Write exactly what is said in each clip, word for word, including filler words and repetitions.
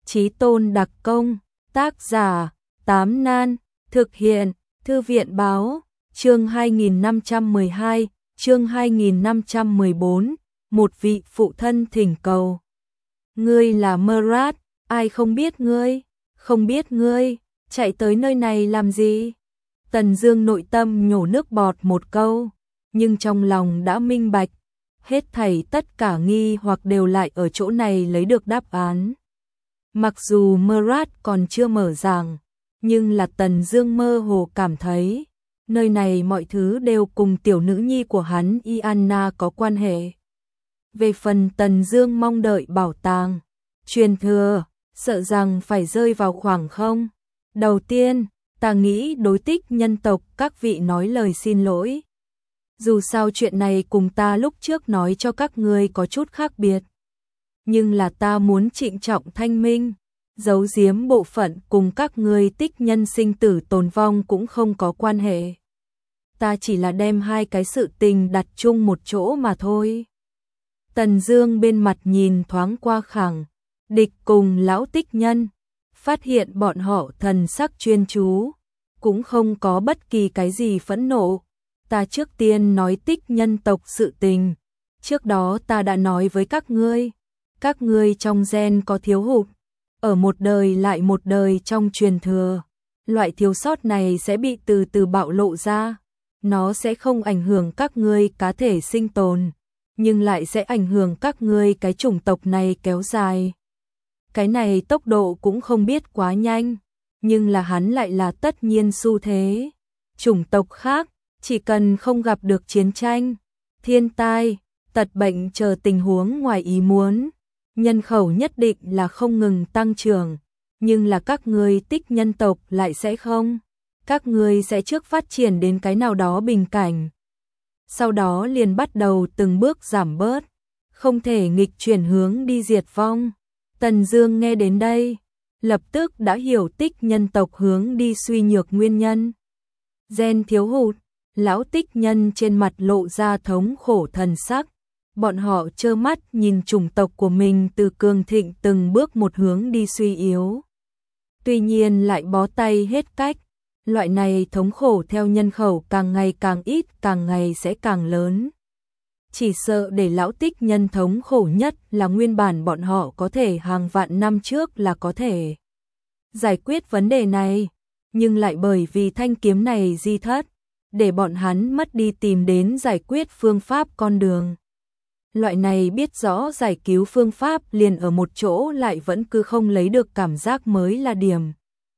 Chí Tôn đặc công, tác giả, Tám Nan, thực hiện, Thư viện báo, chương hai nghìn năm trăm mười hai, chương hai nghìn năm trăm mười bốn, một vị phụ thân thỉnh cầu. Ngươi là Murad, ai không biết ngươi, không biết ngươi, chạy tới nơi này làm gì? Tần Dương nội tâm nhổ nước bọt một câu, nhưng trong lòng đã minh bạch, hết thảy tất cả nghi hoặc đều lại ở chỗ này lấy được đáp án. Mặc dù Murad còn chưa mở giảng, nhưng là Tần Dương mơ hồ cảm thấy, nơi này mọi thứ đều cùng tiểu nữ nhi của hắn Ianna có quan hệ. Về phần Tần Dương mong đợi bảo tàng, truyền thừa, sợ rằng phải rơi vào khoảng không. Đầu tiên, ta nghĩ đối Tích nhân tộc các vị nói lời xin lỗi. Dù sao chuyện này cùng ta lúc trước nói cho các ngươi có chút khác biệt. Nhưng là ta muốn trịnh trọng thanh minh, giấu giếm bộ phận cùng các ngươi Tích nhân sinh tử tồn vong cũng không có quan hệ. Ta chỉ là đem hai cái sự tình đặt chung một chỗ mà thôi. Tần Dương bên mặt nhìn thoáng qua Khẳng Địch cùng lão Tích nhân, phát hiện bọn họ thần sắc chuyên chú, cũng không có bất kỳ cái gì phẫn nộ. Ta trước tiên nói Tích nhân tộc sự tình, trước đó ta đã nói với các ngươi, các ngươi trong gen có thiếu hụt, ở một đời lại một đời trong truyền thừa, loại thiếu sót này sẽ bị từ từ bạo lộ ra, nó sẽ không ảnh hưởng các ngươi cá thể sinh tồn, nhưng lại sẽ ảnh hưởng các ngươi cái chủng tộc này kéo dài. Cái này tốc độ cũng không biết quá nhanh, nhưng là hắn lại là tất nhiên xu thế. Chủng tộc khác, chỉ cần không gặp được chiến tranh, thiên tai, tật bệnh chờ tình huống ngoài ý muốn, nhân khẩu nhất định là không ngừng tăng trưởng, nhưng là các ngươi Tích nhân tộc lại sẽ không. Các ngươi sẽ trước phát triển đến cái nào đó bình cảnh, sau đó liền bắt đầu từng bước giảm bớt, không thể nghịch chuyển hướng đi diệt vong. Tần Dương nghe đến đây, lập tức đã hiểu Tích nhân tộc hướng đi suy nhược nguyên nhân. Gen thiếu hụt, lão Tích nhân trên mặt lộ ra thống khổ thần sắc, bọn họ trơ mắt nhìn chủng tộc của mình từ cường thịnh từng bước một hướng đi suy yếu. Tuy nhiên lại bó tay hết cách, loại này thống khổ theo nhân khẩu càng ngày càng ít, càng ngày sẽ càng lớn. Chỉ sợ để lão Tích nhân thống khổ nhất là nguyên bản bọn họ có thể hàng vạn năm trước là có thể giải quyết vấn đề này, nhưng lại bởi vì thanh kiếm này di thất, để bọn hắn mất đi tìm đến giải quyết phương pháp con đường. Loại này biết rõ giải cứu phương pháp liền ở một chỗ lại vẫn cứ không lấy được cảm giác mới là điểm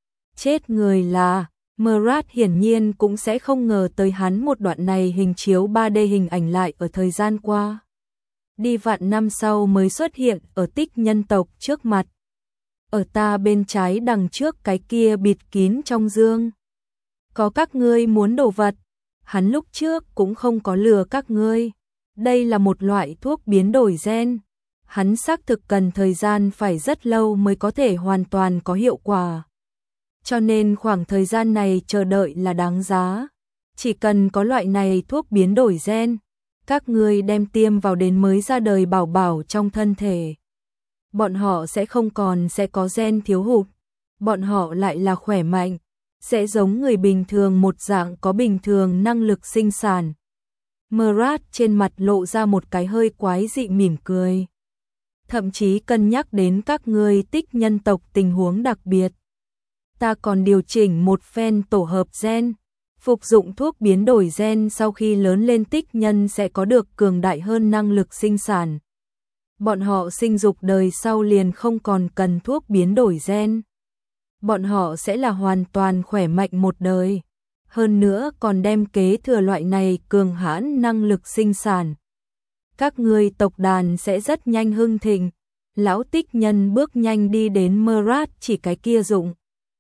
chết người là. Murad hiển nhiên cũng sẽ không ngờ tới hắn một đoạn này hình chiếu ba D hình ảnh lại ở thời gian qua. Đi vạn năm sau mới xuất hiện ở Tích nhân tộc trước mặt. Ở ta bên trái đằng trước cái kia bịt kín trong dương. Có các ngươi muốn đồ vật, hắn lúc trước cũng không có lừa các ngươi. Đây là một loại thuốc biến đổi gen. Hắn xác thực cần thời gian phải rất lâu mới có thể hoàn toàn có hiệu quả. Cho nên khoảng thời gian này chờ đợi là đáng giá. Chỉ cần có loại này thuốc biến đổi gen, các ngươi đem tiêm vào đến mới ra đời bảo bảo trong thân thể. Bọn họ sẽ không còn sẽ có gen thiếu hụt, bọn họ lại là khỏe mạnh, sẽ giống người bình thường một dạng có bình thường năng lực sinh sản. Murad trên mặt lộ ra một cái hơi quái dị mỉm cười. Thậm chí cân nhắc đến các ngươi Tích nhân tộc tình huống đặc biệt. Ta còn điều chỉnh một phen tổ hợp gen, phục dụng thuốc biến đổi gen sau khi lớn lên Tích nhân sẽ có được cường đại hơn năng lực sinh sản. Bọn họ sinh dục đời sau liền không còn cần thuốc biến đổi gen. Bọn họ sẽ là hoàn toàn khỏe mạnh một đời. Hơn nữa còn đem kế thừa loại này cường hãn năng lực sinh sản. Các ngươi tộc đàn sẽ rất nhanh hưng thịnh. Lão Tích nhân bước nhanh đi đến Murad chỉ cái kia dụng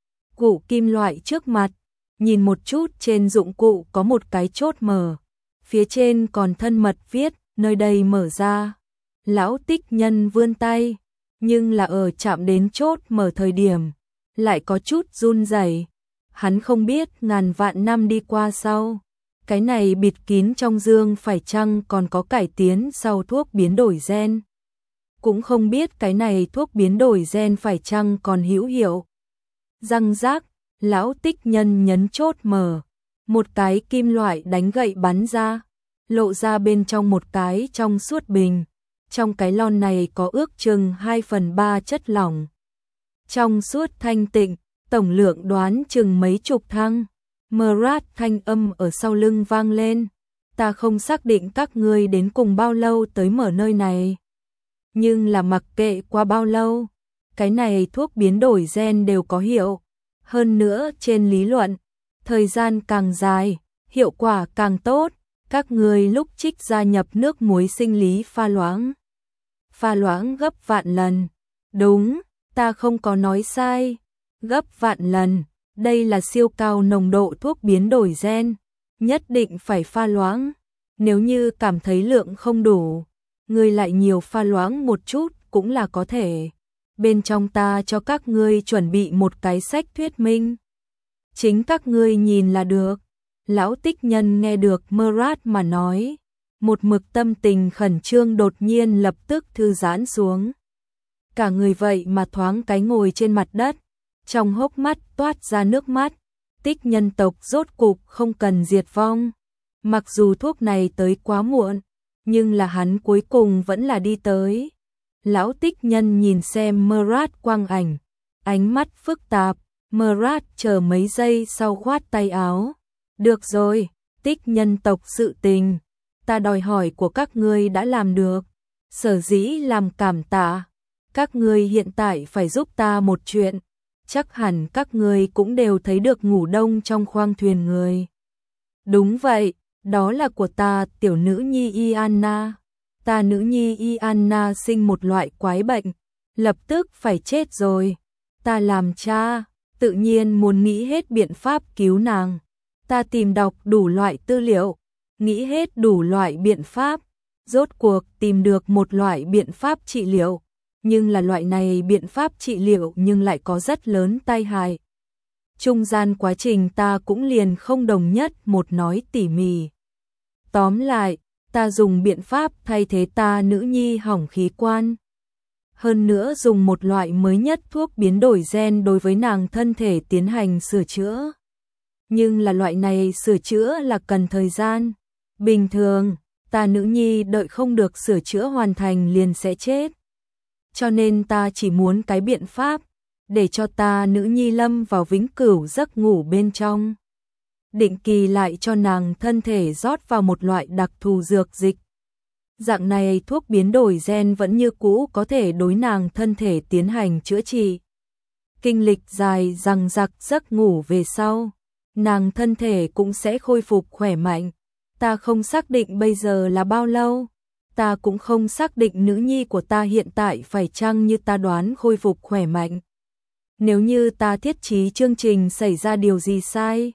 cụ kim loại trước mặt, nhìn một chút trên dụng cụ có một cái chốt mở, phía trên còn thân mật viết, nơi đây mở ra. Lão Tích nhân vươn tay, nhưng là ở chạm đến chốt mở thời điểm, lại có chút run rẩy. Hắn không biết ngàn vạn năm đi qua sau, cái này bịt kín trong dương phải chăng còn có cải tiến sau thuốc biến đổi gen. cũng không biết cái này thuốc biến đổi gen phải chăng còn hữu hiệu. Răng rác, lão Tích Nhân nhấn chốt mở, một cái kim loại đánh gậy bắn ra, lộ ra bên trong một cái trong suốt bình. Trong cái lon này có ước chừng hai phần ba chất lỏng. Trong suốt thanh tịnh, tổng lượng đoán chừng mấy chục thăng. Mrat thanh âm ở sau lưng vang lên. Ta không xác định các ngươi đến cùng bao lâu tới mở nơi này. Nhưng là mặc kệ qua bao lâu, cái này thuốc biến đổi gen đều có hiệu. Hơn nữa trên lý luận, thời gian càng dài, hiệu quả càng tốt. Các ngươi lúc trích gia nhập nước muối sinh lý pha loãng. Pha loãng gấp vạn lần. Đúng, ta không có nói sai. Gấp vạn lần, đây là siêu cao nồng độ thuốc biến đổi gen. Nhất định phải pha loãng. Nếu như cảm thấy lượng không đủ, ngươi lại nhiều pha loãng một chút cũng là có thể. Bên trong ta cho các ngươi chuẩn bị một cái sách thuyết minh. Chính các ngươi nhìn là được. Lão Tích Nhân nghe được Mrat mà nói. Một mực tâm tình khẩn trương đột nhiên lập tức thư giãn xuống. Cả người vậy mà thoáng cái ngồi trên mặt đất. Trong hốc mắt toát ra nước mắt. Tích nhân tộc rốt cục không cần diệt vong. Mặc dù thuốc này tới quá muộn, nhưng là hắn cuối cùng vẫn là đi tới. Lão Tích Nhân nhìn xem Mrat quang ảnh, ánh mắt phức tạp. Mrat chờ mấy giây sau khoát tay áo. Được rồi, Tích nhân tộc sự tình, ta đòi hỏi của các ngươi đã làm được. Sở dĩ làm cảm tạ, các ngươi hiện tại phải giúp ta một chuyện. Chắc hẳn các ngươi cũng đều thấy được ngủ đông trong khoang thuyền người. Đúng vậy, đó là của ta, tiểu nữ nhi Ianna. Ta nữ nhi Ianna sinh một loại quái bệnh, lập tức phải chết rồi. Ta làm cha, tự nhiên muốn nghĩ hết biện pháp cứu nàng. Ta tìm đọc đủ loại tư liệu, nghĩ hết đủ loại biện pháp, rốt cuộc tìm được một loại biện pháp trị liệu, nhưng là loại này biện pháp trị liệu nhưng lại có rất lớn tai hại. Trung gian quá trình ta cũng liền không đồng nhất một nói tỉ mỉ. Tóm lại, ta dùng biện pháp thay thế ta nữ nhi hỏng khí quan. Hơn nữa dùng một loại mới nhất thuốc biến đổi gen đối với nàng thân thể tiến hành sửa chữa. Nhưng là loại này sửa chữa là cần thời gian. Bình thường, ta nữ nhi đợi không được sửa chữa hoàn thành liền sẽ chết. Cho nên ta chỉ muốn cái biện pháp, để cho ta nữ nhi lâm vào vĩnh cửu giấc ngủ bên trong. Định kỳ lại cho nàng thân thể rót vào một loại đặc thù dược dịch. Dạng này thuốc biến đổi gen vẫn như cũ có thể đối nàng thân thể tiến hành chữa trị. Kinh lịch dài dằng dặc giấc ngủ về sau, nàng thân thể cũng sẽ khôi phục khỏe mạnh. Ta không xác định bây giờ là bao lâu, ta cũng không xác định nữ nhi của ta hiện tại phải chăng như ta đoán khôi phục khỏe mạnh. Nếu như ta thiết trí chương trình xảy ra điều gì sai,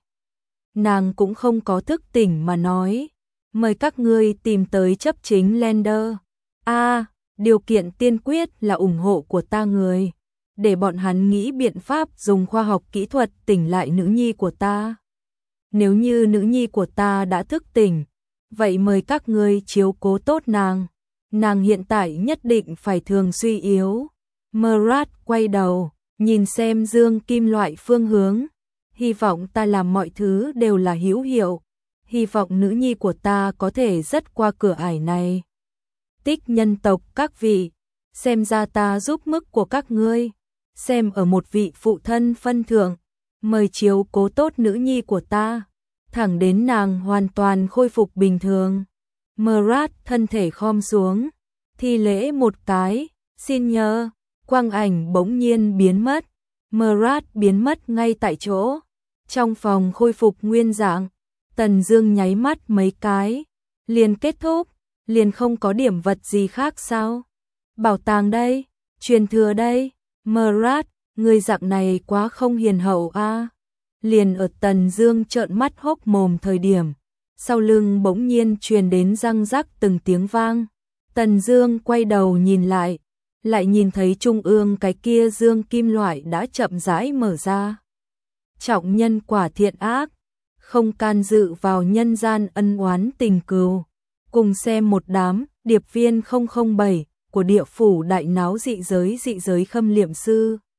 nàng cũng không có thức tỉnh mà nói, mời các ngươi tìm tới chấp chính Lender. A, à, điều kiện tiên quyết là ủng hộ của ta người, để bọn hắn nghĩ biện pháp dùng khoa học kỹ thuật tỉnh lại nữ nhi của ta. Nếu như nữ nhi của ta đã thức tỉnh, vậy mời các ngươi chiếu cố tốt nàng. Nàng hiện tại nhất định phải thường suy yếu. Mrat quay đầu, nhìn xem dương kim loại phương hướng. Hy vọng ta làm mọi thứ đều là hữu hiệu. Hy vọng nữ nhi của ta có thể dứt qua cửa ải này. Tích nhân tộc các vị, xem ra ta giúp mức của các ngươi. Xem ở một vị phụ thân phân thượng, mời chiếu cố tốt nữ nhi của ta. Thẳng đến nàng hoàn toàn khôi phục bình thường. Mrat thân thể khom xuống, thi lễ một cái, xin nhờ. Quang ảnh bỗng nhiên biến mất. Mrat biến mất ngay tại chỗ. Trong phòng khôi phục nguyên dạng, Tần Dương nháy mắt mấy cái, liền kết thúc, liền không có điểm vật gì khác sao? Bảo tàng đây, truyền thừa đây, Mrat, người dạng này quá không hiền hậu a. À. Liền ở Tần Dương trợn mắt hốc mồm thời điểm, sau lưng bỗng nhiên truyền đến răng rắc từng tiếng vang. Tần Dương quay đầu nhìn lại, lại nhìn thấy trung ương cái kia dương kim loại đã chậm rãi mở ra. Trọng nhân quả thiện ác, không can dự vào nhân gian ân oán tình cừu, cùng xem một đám điệp viên không không bảy của địa phủ đại náo dị giới dị giới khâm liệm sư.